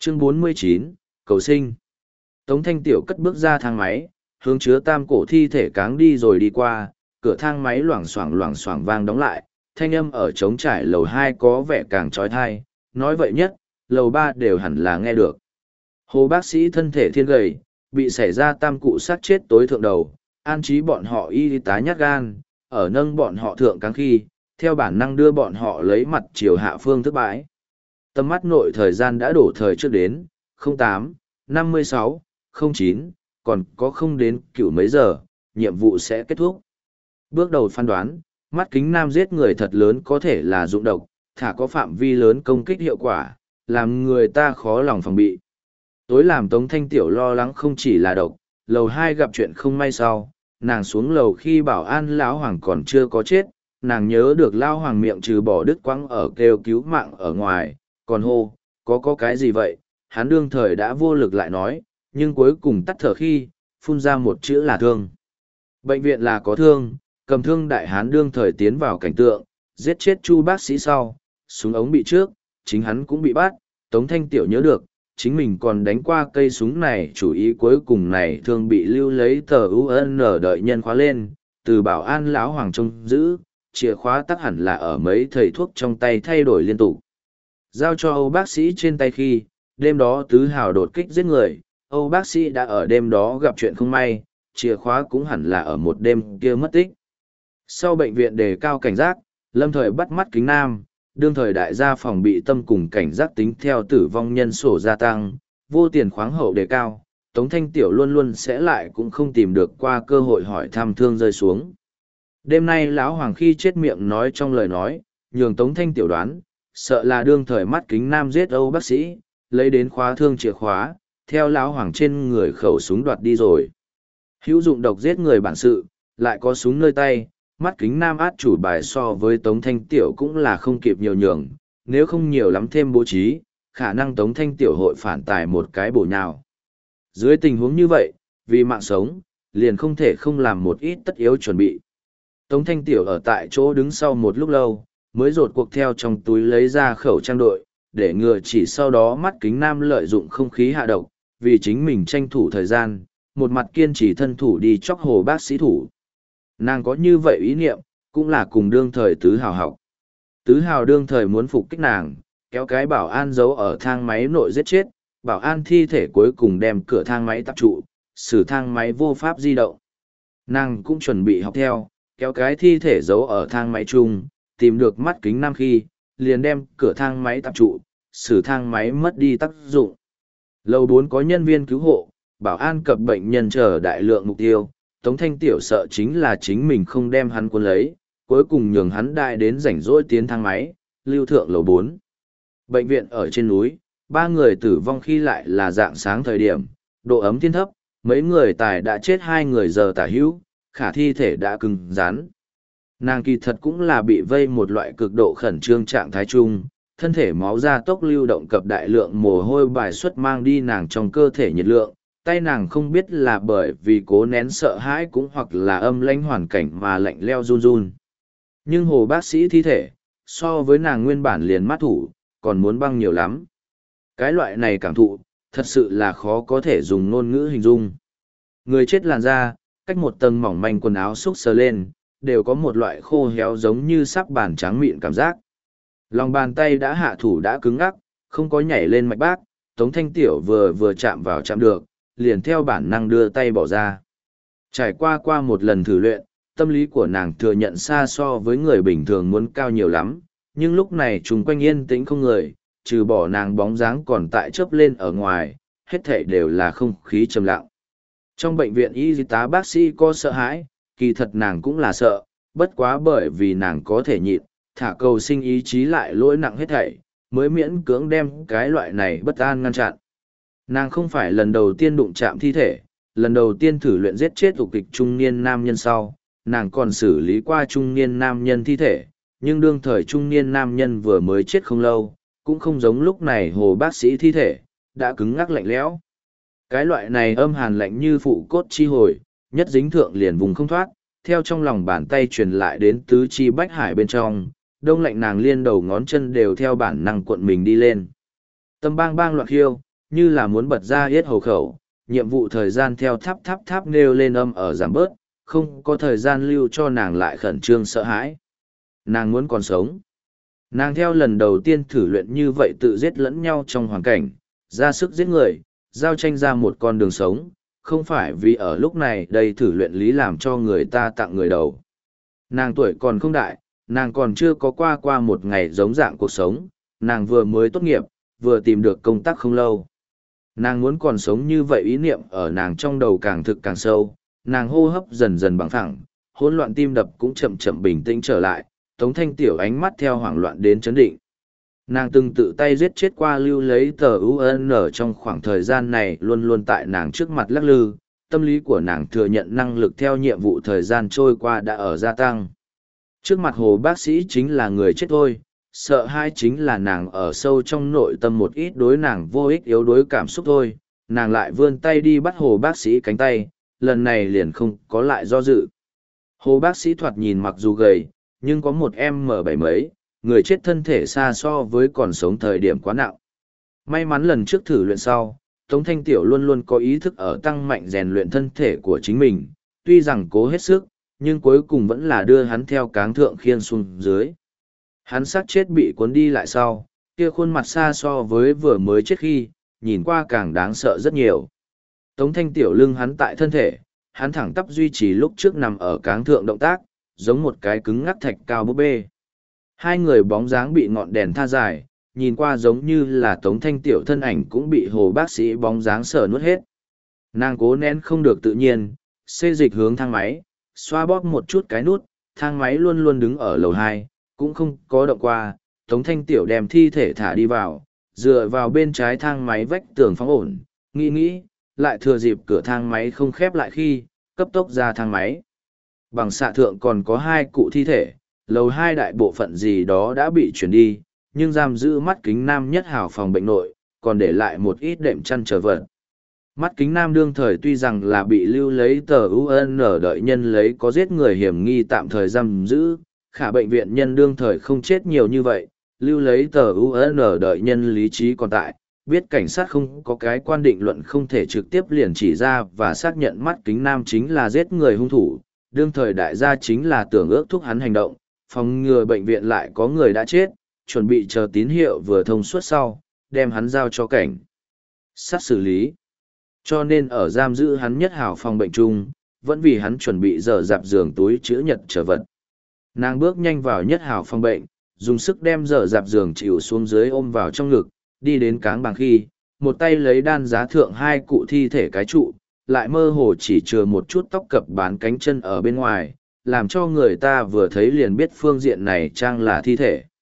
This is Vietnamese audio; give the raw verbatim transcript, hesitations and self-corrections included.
Chương bốn mươi chín, cầu sinh. Tống Thanh Tiểu cất bước ra thang máy, hướng chứa tam cổ thi thể cáng đi rồi đi qua, cửa thang máy loảng xoảng loảng xoảng vang đóng lại, thanh âm ở trống trải lầu hai có vẻ càng trói thai, nói vậy nhất, lầu ba đều hẳn là nghe được. Hồ bác sĩ thân thể thiên gầy, bị xảy ra tam cụ sát chết tối thượng đầu, an trí bọn họ y tá nhát gan, ở nâng bọn họ thượng cáng khi, theo bản năng đưa bọn họ lấy mặt chiều hạ phương thức bãi. Tầm mắt nội thời gian đã đổ thời trước đến, không tám, năm mươi sáu, không chín, còn có không đến cửu mấy giờ, nhiệm vụ sẽ kết thúc. Bước đầu phán đoán, mắt kính nam giết người thật lớn có thể là dụng độc, thả có phạm vi lớn công kích hiệu quả, làm người ta khó lòng phòng bị. Tối làm Tống Thanh Tiểu lo lắng không chỉ là độc, lầu hai gặp chuyện không may sau, nàng xuống lầu khi bảo an lão hoàng còn chưa có chết, nàng nhớ được lao hoàng miệng trừ bỏ đứt quãng ở kêu cứu mạng ở ngoài, còn hô, có có cái gì vậy, hắn đương thời đã vô lực lại nói, nhưng cuối cùng tắt thở khi, phun ra một chữ là thương. Bệnh viện là có thương, cầm thương đại hán đương thời tiến vào cảnh tượng, giết chết chu bác sĩ sau, súng ống bị trước, chính hắn cũng bị bắt, Tống Thanh Tiểu nhớ được, chính mình còn đánh qua cây súng này, chủ ý cuối cùng này thương bị lưu lấy tờ u en đợi nhân khóa lên, từ bảo an lão hoàng trông giữ, chìa khóa tắc hẳn là ở mấy thầy thuốc trong tay thay đổi liên tục. Giao cho Âu bác sĩ trên tay khi, đêm đó tứ hào đột kích giết người, Âu bác sĩ đã ở đêm đó gặp chuyện không may, chìa khóa cũng hẳn là ở một đêm kia mất tích. Sau bệnh viện đề cao cảnh giác, lâm thời bắt mắt kính nam, đương thời đại gia phòng bị tâm cùng cảnh giác tính theo tử vong nhân sổ gia tăng, vô tiền khoáng hậu đề cao, Tống Thanh Tiểu luôn luôn sẽ lại cũng không tìm được qua cơ hội hỏi thăm thương rơi xuống. Đêm nay lão hoàng khi chết miệng nói trong lời nói, nhường Tống Thanh Tiểu đoán, sợ là đương thời mắt kính nam giết Âu bác sĩ, lấy đến khóa thương chìa khóa, theo lão hoàng trên người khẩu súng đoạt đi rồi. Hữu dụng độc giết người bản sự, lại có súng nơi tay, mắt kính nam át chủ bài so với Tống Thanh Tiểu cũng là không kịp nhiều nhường, nếu không nhiều lắm thêm bố trí, khả năng Tống Thanh Tiểu hội phản tài một cái bổ nhào. Dưới tình huống như vậy, vì mạng sống, liền không thể không làm một ít tất yếu chuẩn bị. Tống Thanh Tiểu ở tại chỗ đứng sau một lúc lâu, mới rột cuộc theo trong túi lấy ra khẩu trang đội, để ngừa chỉ sau đó mắt kính nam lợi dụng không khí hạ độc, vì chính mình tranh thủ thời gian, một mặt kiên trì thân thủ đi chóc hồ bác sĩ thủ. Nàng có như vậy ý niệm, cũng là cùng đương thời tứ hào học. Tứ hào đương thời muốn phục kích nàng, kéo cái bảo an giấu ở thang máy nội giết chết, bảo an thi thể cuối cùng đem cửa thang máy tập trụ, xử thang máy vô pháp di động. Nàng cũng chuẩn bị học theo, kéo cái thi thể giấu ở thang máy chung, tìm được mắt kính nam khi, liền đem cửa thang máy tập trụ, xử thang máy mất đi tác dụng. Lầu bốn có nhân viên cứu hộ, bảo an cập bệnh nhân chờ đại lượng mục tiêu, Tống Thanh Tiểu sợ chính là chính mình không đem hắn cuốn lấy, cuối cùng nhường hắn đại đến rảnh rỗi tiến thang máy, lưu thượng lầu bốn. Bệnh viện ở trên núi, ba người tử vong khi lại là dạng sáng thời điểm, độ ấm thiên thấp, mấy người tài đã chết hai người giờ tả hữu, khả thi thể đã cứng rắn. Nàng kỳ thật cũng là bị vây một loại cực độ khẩn trương trạng thái chung, thân thể máu ra tốc lưu động cập đại lượng mồ hôi bài xuất mang đi nàng trong cơ thể nhiệt lượng, tay nàng không biết là bởi vì cố nén sợ hãi cũng hoặc là âm lãnh hoàn cảnh mà lạnh leo run run. Nhưng hồ bác sĩ thi thể, so với nàng nguyên bản liền mát thủ, còn muốn băng nhiều lắm. Cái loại này cảm thụ, thật sự là khó có thể dùng ngôn ngữ hình dung. Người chết làn da, cách một tầng mỏng manh quần áo xúc sờ lên, đều có một loại khô héo giống như sắp bàn trắng mịn cảm giác. Lòng bàn tay đã hạ thủ đã cứng ngắc, không có nhảy lên mạch bác, Tống Thanh Tiểu vừa vừa chạm vào chạm được, liền theo bản năng đưa tay bỏ ra. Trải qua qua một lần thử luyện, tâm lý của nàng thừa nhận xa so với người bình thường muốn cao nhiều lắm, nhưng lúc này chung quanh yên tĩnh không người, trừ bỏ nàng bóng dáng còn tại chớp lên ở ngoài, hết thảy đều là không khí trầm lặng. Trong bệnh viện y tá bác sĩ có sợ hãi, kỳ thật nàng cũng là sợ, bất quá bởi vì nàng có thể nhịn, thả cầu sinh ý chí lại lỗi nặng hết thảy, mới miễn cưỡng đem cái loại này bất an ngăn chặn. Nàng không phải lần đầu tiên đụng chạm thi thể, lần đầu tiên thử luyện giết chết ục kịch trung niên nam nhân sau, nàng còn xử lý qua trung niên nam nhân thi thể, nhưng đương thời trung niên nam nhân vừa mới chết không lâu, cũng không giống lúc này hồ bác sĩ thi thể, đã cứng ngắc lạnh lẽo. Cái loại này âm hàn lạnh như phụ cốt chi hồi, nhất dính thượng liền vùng không thoát, theo trong lòng bàn tay truyền lại đến tứ chi bách hải bên trong, đông lạnh nàng liên đầu ngón chân đều theo bản năng cuộn mình đi lên. Tâm bang bang loạn khiêu, như là muốn bật ra yết hầu khẩu, nhiệm vụ thời gian theo tháp tháp tháp nêu lên âm ở giảm bớt, không có thời gian lưu cho nàng lại khẩn trương sợ hãi. Nàng muốn còn sống. Nàng theo lần đầu tiên thử luyện như vậy tự giết lẫn nhau trong hoàn cảnh, ra sức giết người, giao tranh ra một con đường sống, không phải vì ở lúc này đây thử luyện lý làm cho người ta tặng người đầu. Nàng tuổi còn không đại, nàng còn chưa có qua qua một ngày giống dạng cuộc sống, nàng vừa mới tốt nghiệp, vừa tìm được công tác không lâu. Nàng muốn còn sống như vậy ý niệm ở nàng trong đầu càng thực càng sâu, nàng hô hấp dần dần bằng thẳng, hỗn loạn tim đập cũng chậm chậm bình tĩnh trở lại, Tống Thanh Tiểu ánh mắt theo hoảng loạn đến chấn định. Nàng từng tự tay giết chết qua lưu lấy tờ u en trong khoảng thời gian này luôn luôn tại nàng trước mặt lắc lư, tâm lý của nàng thừa nhận năng lực theo nhiệm vụ thời gian trôi qua đã ở gia tăng. Trước mặt hồ bác sĩ chính là người chết thôi, sợ hai chính là nàng ở sâu trong nội tâm một ít đối nàng vô ích yếu đối cảm xúc thôi, nàng lại vươn tay đi bắt hồ bác sĩ cánh tay, lần này liền không có lại do dự. Hồ bác sĩ thoạt nhìn mặc dù gầy, nhưng có một em mở bảy mấy, người chết thân thể xa so với còn sống thời điểm quá nặng. May mắn lần trước thử luyện sau, Tống Thanh Tiểu luôn luôn có ý thức ở tăng mạnh rèn luyện thân thể của chính mình, tuy rằng cố hết sức, nhưng cuối cùng vẫn là đưa hắn theo cáng thượng khiên xuống dưới. Hắn xác chết bị cuốn đi lại sau, kia khuôn mặt xa so với vừa mới chết khi, nhìn qua càng đáng sợ rất nhiều. Tống Thanh Tiểu lưng hắn tại thân thể, hắn thẳng tắp duy trì lúc trước nằm ở cáng thượng động tác, giống một cái cứng ngắc thạch cao búp bê. Hai người bóng dáng bị ngọn đèn tha dài, nhìn qua giống như là Tống Thanh Tiểu thân ảnh cũng bị hồ bác sĩ bóng dáng sờ nuốt hết. Nàng cố nén không được tự nhiên, xê dịch hướng thang máy, xoa bóp một chút cái nút, thang máy luôn luôn đứng ở lầu hai, cũng không có động qua. Tống Thanh Tiểu đem thi thể thả đi vào, dựa vào bên trái thang máy vách tường phóng ổn, nghĩ nghĩ, lại thừa dịp cửa thang máy không khép lại khi, cấp tốc ra thang máy. Bằng xạ thượng còn có hai cụ thi thể, lầu hai đại bộ phận gì đó đã bị chuyển đi, nhưng giam giữ mắt kính nam nhất hảo phòng bệnh nội, còn để lại một ít đệm chăn trở vật. Mắt kính nam đương thời tuy rằng là bị lưu lấy tờ u en đợi nhân lấy có giết người hiểm nghi tạm thời giam giữ, khả bệnh viện nhân đương thời không chết nhiều như vậy, lưu lấy tờ u en đợi nhân lý trí còn tại, biết cảnh sát không có cái quan định luận không thể trực tiếp liền chỉ ra và xác nhận mắt kính nam chính là giết người hung thủ, đương thời đại gia chính là tưởng ước thúc hắn hành động, phòng ngừa bệnh viện lại có người đã chết, chuẩn bị chờ tín hiệu vừa thông suốt sau, đem hắn giao cho cảnh sát xử lý. Cho nên ở giam giữ hắn nhất hảo phòng bệnh chung, vẫn vì hắn chuẩn bị dở dạp giường túi chữ nhật trở vật. Nàng bước nhanh vào nhất hảo phòng bệnh, dùng sức đem dở dạp giường chịu xuống dưới ôm vào trong ngực, đi đến cáng bằng khi, một tay lấy đan giá thượng hai cụ thi thể cái trụ, lại mơ hồ chỉ chừa một chút tóc cập bán cánh chân ở bên ngoài, làm cho người ta vừa thấy liền biết phương diện này trang là thi thể.